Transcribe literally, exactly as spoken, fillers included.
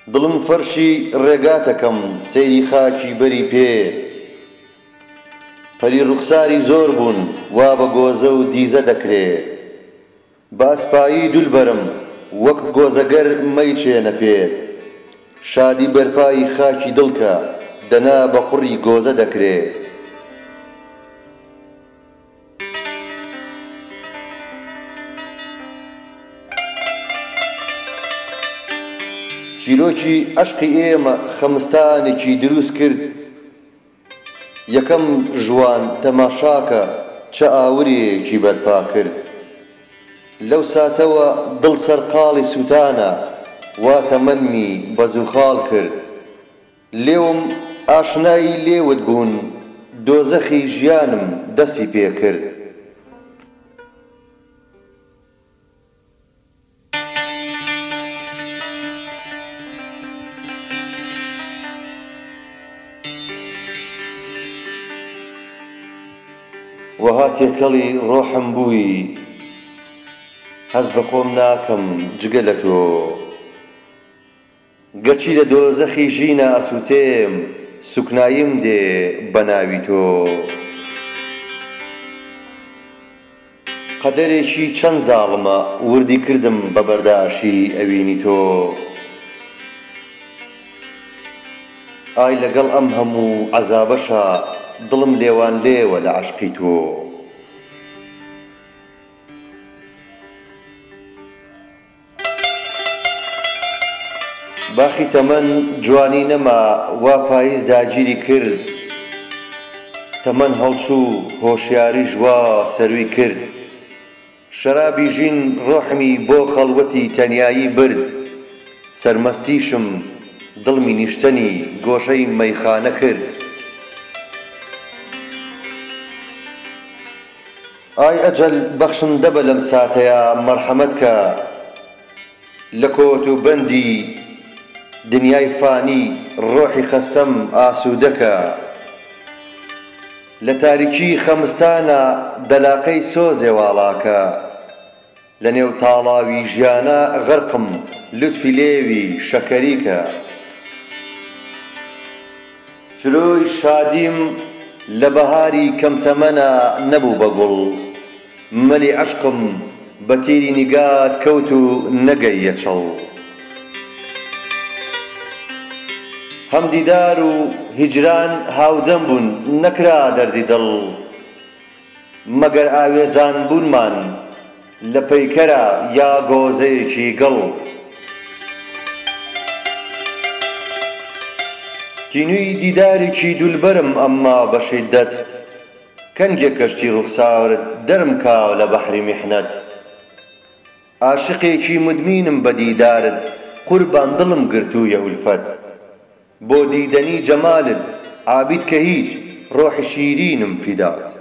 دڵم فەرشی ڕێگاتەکەم سەیری خاکی بەری پێ پەری ڕوخساری زۆر بوون وا بە گۆزە و دیزە دەکرێ باسپایی دولبەرم وەک گۆزەگەر مەیچێنە پێ شادی بەرپایی خاکی دڵکە دەنا بە قوڕی گۆزە دەکرێ چیرۆکی عەشقی ئێمە خەمستانێکی دروست کرد یەکەم ژوان تەماشاکە چە ئاورێکی بەرپا کرد لەو ساتەوە دڵ سەرقاڵی سوتانە وا تەمەنی بەزووخاڵ کرد لێوم ئاشنایی لێوت بوون دۆزەخی ژیانم دەستی پێ کرد وەها تێکەڵی ڕۆحم بووی هەز بە خۆم ناکەم جگە لە تۆ گەرچی لە دۆزەخی ژینە ئەسووتێم سوکناییم دێ بە ناوی تۆ قەدەرێکی چەند زاڵمە وردی کردم بە بەرداشی ئەوینی تۆ ئای لەگەڵ ئەم هەموو عەزابەشە دڵم لێوان لێوە لە عەشقی تۆ باخی تەمەن جوانی نەما وا پاییز داگیری کرد تەمەن هەڵچوو هۆشیاریش وا سەروی کرد شەرابی ژین ڕۆحمی بۆ خەڵوەتی تەنیایی برد سەرمەستیشم دڵمی نیشتەنی گۆشەی مەیخانە کرد ئای ئەجەل بەخشندە بە لەم ساتەیە مەرحەمەت کە لە کۆت و بەندی دنیای فانی ڕۆحی خەستەم ئاسوودەکە لە تاریکی خەمستانە دەلاقەی سۆزێ واڵاکە لە نێو تاڵاوی ژیانە غەرقم لوتفی لێوی شەکەریکە چرۆی شادیم لە بەهاری کەم تەمەنە نەبوو بە گوڵ مەلی عەشقم بە تیری نیگات کەوت و نەگەیە چەڵ هەم دیدار و هیجران هاودەم بوون نەکرا دەردی دڵ مەگەر ئاوێزان بوونمان لە پەیکەرە یا گۆزەیەکی گەڵ تینووی دیدارێکی دولبەرم ئەمما بە شیددەت کەنگێک کەشتی ڕوخسارت دەرم کاو لە بەحری میحنەت عاشقێکی مدمینم بە دیدارت قوربان دڵم گرتوویە ئولفەت بۆ دیدەنی جەمالت عابید کە هیچ ڕۆحی شیرینم فیدات